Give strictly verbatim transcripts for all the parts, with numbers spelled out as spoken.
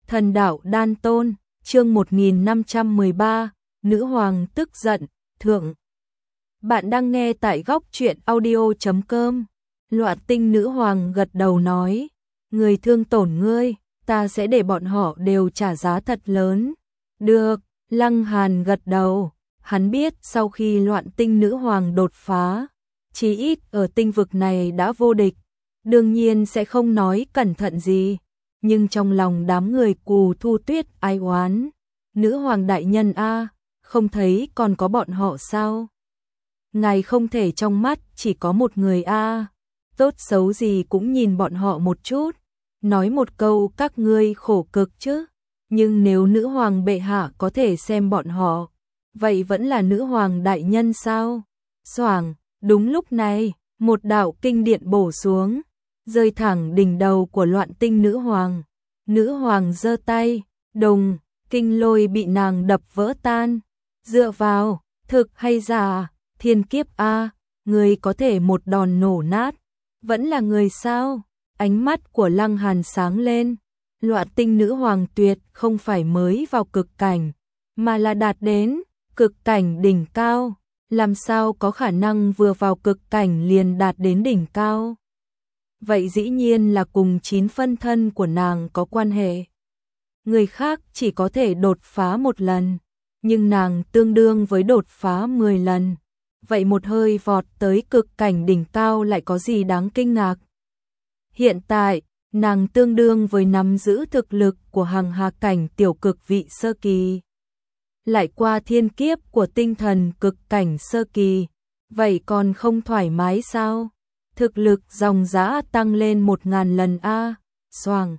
Thần đạo đan tôn, chương một nghìn năm trăm mười ba, nữ hoàng tức giận, thượng. Bạn đang nghe tại góc truyện audio chấm com. Loạn Tinh nữ hoàng gật đầu nói, người thương tổn ngươi, ta sẽ để bọn họ đều trả giá thật lớn. Được, Lăng Hàn gật đầu, hắn biết sau khi Loạn Tinh nữ hoàng đột phá, chí ít ở tinh vực này đã vô địch, đương nhiên sẽ không nói cẩn thận gì. Nhưng trong lòng đám người Cù Thu Tuyết ai oán, nữ hoàng đại nhân a, không thấy còn có bọn họ sao? Ngài không thể trong mắt chỉ có một người a, tốt xấu gì cũng nhìn bọn họ một chút, nói một câu các ngươi khổ cực chứ. Nhưng nếu nữ hoàng bệ hạ có thể xem bọn họ, vậy vẫn là nữ hoàng đại nhân sao? Xoảng, đúng lúc này, một đạo kinh điện bổ xuống, rơi thẳng đỉnh đầu của Loạn Tinh nữ hoàng. Nữ hoàng giơ tay, đùng, kinh lôi bị nàng đập vỡ tan. Dựa vào, thực hay giả, thiên kiếp a, người có thể một đòn nổ nát, vẫn là người sao? Ánh mắt của Lăng Hàn sáng lên. Loạn Tinh nữ hoàng tuyệt không phải mới vào cực cảnh, mà là đạt đến cực cảnh đỉnh cao, làm sao có khả năng vừa vào cực cảnh liền đạt đến đỉnh cao? Vậy dĩ nhiên là cùng chín phân thân của nàng có quan hệ. Người khác chỉ có thể đột phá một lần, nhưng nàng tương đương với đột phá mười lần. Vậy một hơi vọt tới cực cảnh đỉnh cao lại có gì đáng kinh ngạc? Hiện tại, nàng tương đương với nắm giữ thực lực của hằng hà cảnh tiểu cực vị sơ kỳ. Lại qua thiên kiếp của tinh thần cực cảnh sơ kỳ, vậy còn không thoải mái sao? Thực lực dòng dã tăng lên một ngàn lần a. Xoàng,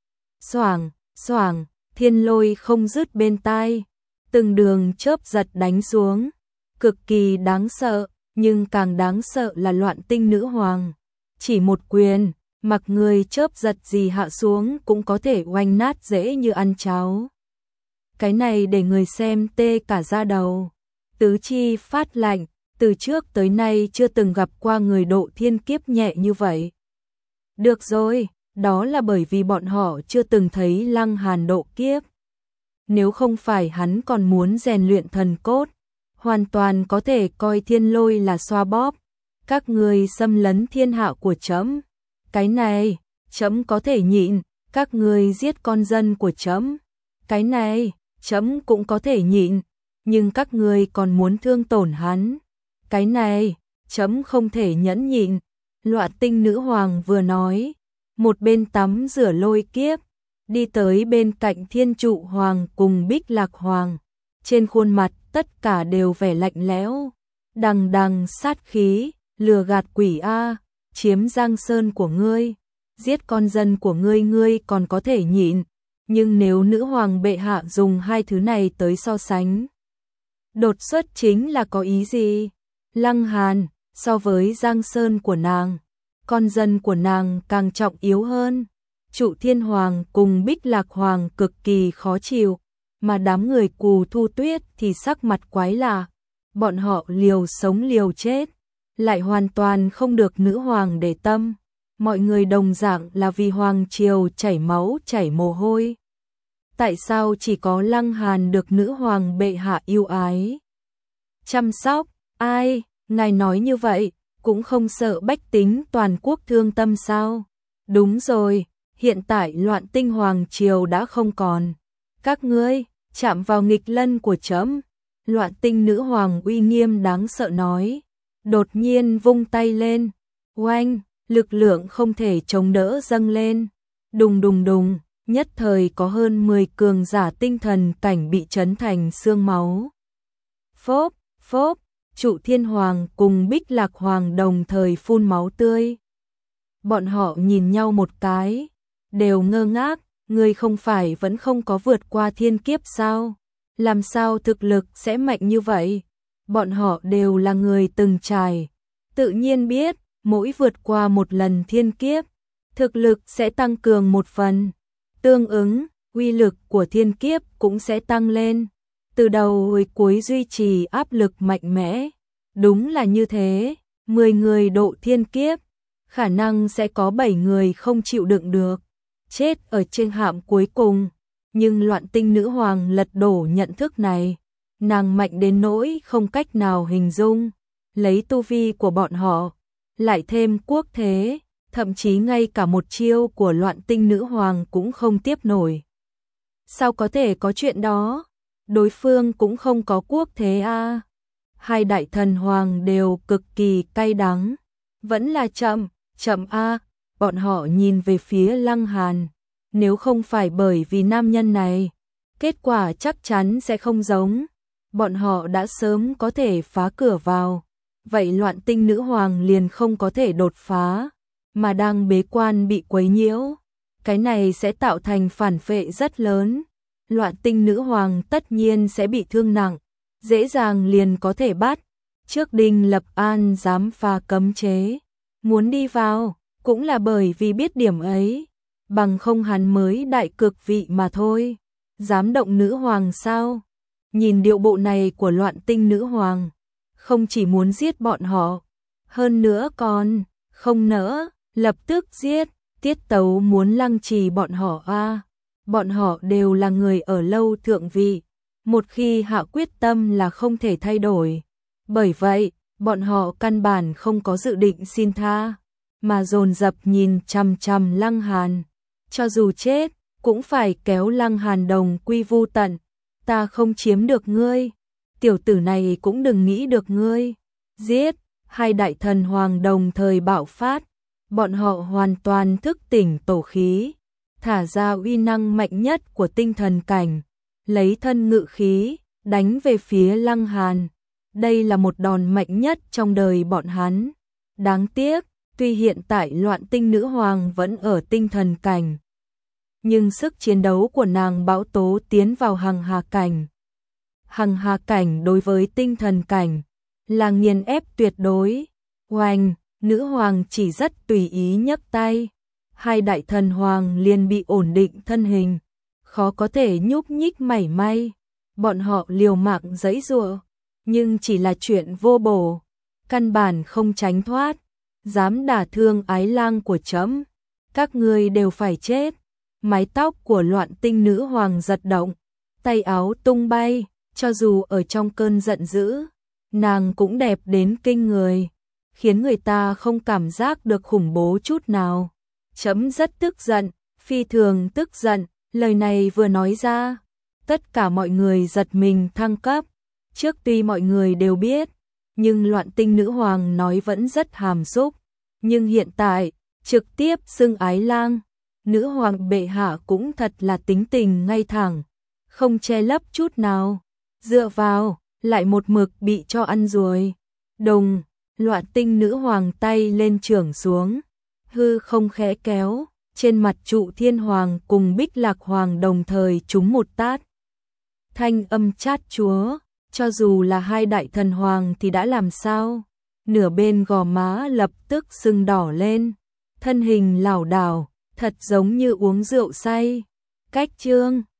xoàng, xoàng, thiên lôi không dứt bên tai, từng đường chớp giật đánh xuống, cực kỳ đáng sợ, nhưng càng đáng sợ là Loạn Tinh nữ hoàng. Chỉ một quyền, mặc người chớp giật gì hạ xuống cũng có thể oanh nát dễ như ăn cháo. Cái này để người xem tê cả da đầu, tứ chi phát lạnh. Từ trước tới nay chưa từng gặp qua người độ thiên kiếp nhẹ như vậy. Được rồi, đó là bởi vì bọn họ chưa từng thấy Lăng Hàn độ kiếp. Nếu không phải hắn còn muốn rèn luyện thần cốt, hoàn toàn có thể coi thiên lôi là xoa bóp. Các người xâm lấn thiên hạ của trẫm, cái này, trẫm có thể nhịn. Các người giết con dân của trẫm, cái này, trẫm cũng có thể nhịn. Nhưng các người còn muốn thương tổn hắn, cái này, trẫm không thể nhẫn nhịn. Loạn Tinh nữ hoàng vừa nói, một bên tắm rửa lôi kiếp, đi tới bên cạnh Thiên Trụ hoàng cùng Bích Lạc hoàng, trên khuôn mặt tất cả đều vẻ lạnh lẽo, đằng đằng sát khí, lừa gạt quỷ a, chiếm Giang Sơn của ngươi, giết con dân của ngươi ngươi còn có thể nhịn, nhưng nếu nữ hoàng bệ hạ dùng hai thứ này tới so sánh, đột xuất chính là có ý gì? Lăng Hàn, so với Giang Sơn của nàng, con dân của nàng càng trọng yếu hơn. Trụ Thiên Hoàng cùng Bích Lạc Hoàng cực kỳ khó chịu, mà đám người Cù Thu Tuyết thì sắc mặt quái lạ. Bọn họ liều sống liều chết, lại hoàn toàn không được nữ hoàng để tâm. Mọi người đồng dạng là vì hoàng triều chảy máu chảy mồ hôi. Tại sao chỉ có Lăng Hàn được nữ hoàng bệ hạ yêu ái, chăm sóc? Ai, ngài nói như vậy, cũng không sợ bách tính toàn quốc thương tâm sao? Đúng rồi, hiện tại Loạn Tinh hoàng triều đã không còn. Các ngươi, chạm vào nghịch lân của trẫm. Loạn Tinh nữ hoàng uy nghiêm đáng sợ nói, đột nhiên vung tay lên, oanh, lực lượng không thể chống đỡ dâng lên. Đùng đùng đùng, nhất thời có hơn mười cường giả tinh thần cảnh bị chấn thành xương máu. Phốp, phốp. Trụ Thiên Hoàng cùng Bích Lạc Hoàng đồng thời phun máu tươi. Bọn họ nhìn nhau một cái, đều ngơ ngác, người không phải vẫn không có vượt qua thiên kiếp sao? Làm sao thực lực sẽ mạnh như vậy? Bọn họ đều là người từng trải, tự nhiên biết, mỗi vượt qua một lần thiên kiếp, thực lực sẽ tăng cường một phần. Tương ứng, uy lực của thiên kiếp cũng sẽ tăng lên. Từ đầu hồi cuối duy trì áp lực mạnh mẽ. Đúng là như thế, mười người độ thiên kiếp, khả năng sẽ có bảy người không chịu đựng được, chết ở trên hạm cuối cùng. Nhưng Loạn Tinh nữ hoàng lật đổ nhận thức này, nàng mạnh đến nỗi không cách nào hình dung, lấy tu vi của bọn họ, lại thêm quốc thế, thậm chí ngay cả một chiêu của Loạn Tinh nữ hoàng cũng không tiếp nổi. Sao có thể có chuyện đó? Đối phương cũng không có quốc thế a. À. Hai đại thần hoàng đều cực kỳ cay đắng, vẫn là chậm, chậm a. À. Bọn họ nhìn về phía Lăng Hàn, nếu không phải bởi vì nam nhân này, kết quả chắc chắn sẽ không giống, bọn họ đã sớm có thể phá cửa vào. Vậy Loạn Tinh nữ hoàng liền không có thể đột phá, mà đang bế quan bị quấy nhiễu. Cái này sẽ tạo thành phản phệ rất lớn. Loạn Tinh nữ hoàng tất nhiên sẽ bị thương nặng, dễ dàng liền có thể bắt. Trước Đinh Lập An dám phá cấm chế, muốn đi vào, cũng là bởi vì biết điểm ấy, bằng không hắn mới đại cực vị mà thôi. Dám động nữ hoàng sao? Nhìn điệu bộ này của Loạn Tinh nữ hoàng, không chỉ muốn giết bọn họ, hơn nữa còn không nỡ lập tức giết. Tiết Tấu muốn lăng trì bọn họ a. À. Bọn họ đều là người ở lâu thượng vị, một khi hạ quyết tâm là không thể thay đổi. Bởi vậy, bọn họ căn bản không có dự định xin tha, mà dồn dập nhìn chằm chằm Lăng Hàn, cho dù chết cũng phải kéo Lăng Hàn đồng quy vu tận. Ta không chiếm được ngươi, tiểu tử này cũng đừng nghĩ được ngươi. Giết! Hai đại thần hoàng đồng thời bạo phát, bọn họ hoàn toàn thức tỉnh tổ khí, thả ra uy năng mạnh nhất của tinh thần cảnh, lấy thân ngự khí, đánh về phía Lăng Hàn. Đây là một đòn mạnh nhất trong đời bọn hắn. Đáng tiếc, tuy hiện tại Loạn Tinh nữ hoàng vẫn ở tinh thần cảnh, nhưng sức chiến đấu của nàng bão tố tiến vào hằng hà cảnh. Hằng hà cảnh đối với tinh thần cảnh là nghiền ép tuyệt đối. Oanh, nữ hoàng chỉ rất tùy ý nhấc tay, hai đại thần hoàng liền bị ổn định thân hình, khó có thể nhúc nhích mảy may. Bọn họ liều mạng giãy giụa, nhưng chỉ là chuyện vô bổ, căn bản không tránh thoát. Dám đả thương ái lang của trẫm, các ngươi đều phải chết. Mái tóc của Loạn Tinh nữ hoàng giật động, tay áo tung bay, cho dù ở trong cơn giận dữ, nàng cũng đẹp đến kinh người, khiến người ta không cảm giác được khủng bố chút nào. Trẫm rất tức giận, phi thường tức giận. Lời này vừa nói ra, tất cả mọi người giật mình thăng cấp. Trước tuy mọi người đều biết, nhưng Loạn Tinh nữ hoàng nói vẫn rất hàm xúc. Nhưng hiện tại, trực tiếp xưng ái lang, nữ hoàng bệ hạ cũng thật là tính tình ngay thẳng, không che lấp chút nào. Dựa vào, lại một mực bị cho ăn rồi. Đồng, Loạn Tinh nữ hoàng tay lên chưởng xuống, hư không khẽ kéo, trên mặt Trụ Thiên Hoàng cùng Bích Lạc Hoàng đồng thời trúng một tát. Thanh âm chát chúa, cho dù là hai đại thần hoàng thì đã làm sao? Nửa bên gò má lập tức sưng đỏ lên, thân hình lảo đảo, thật giống như uống rượu say. Cách chương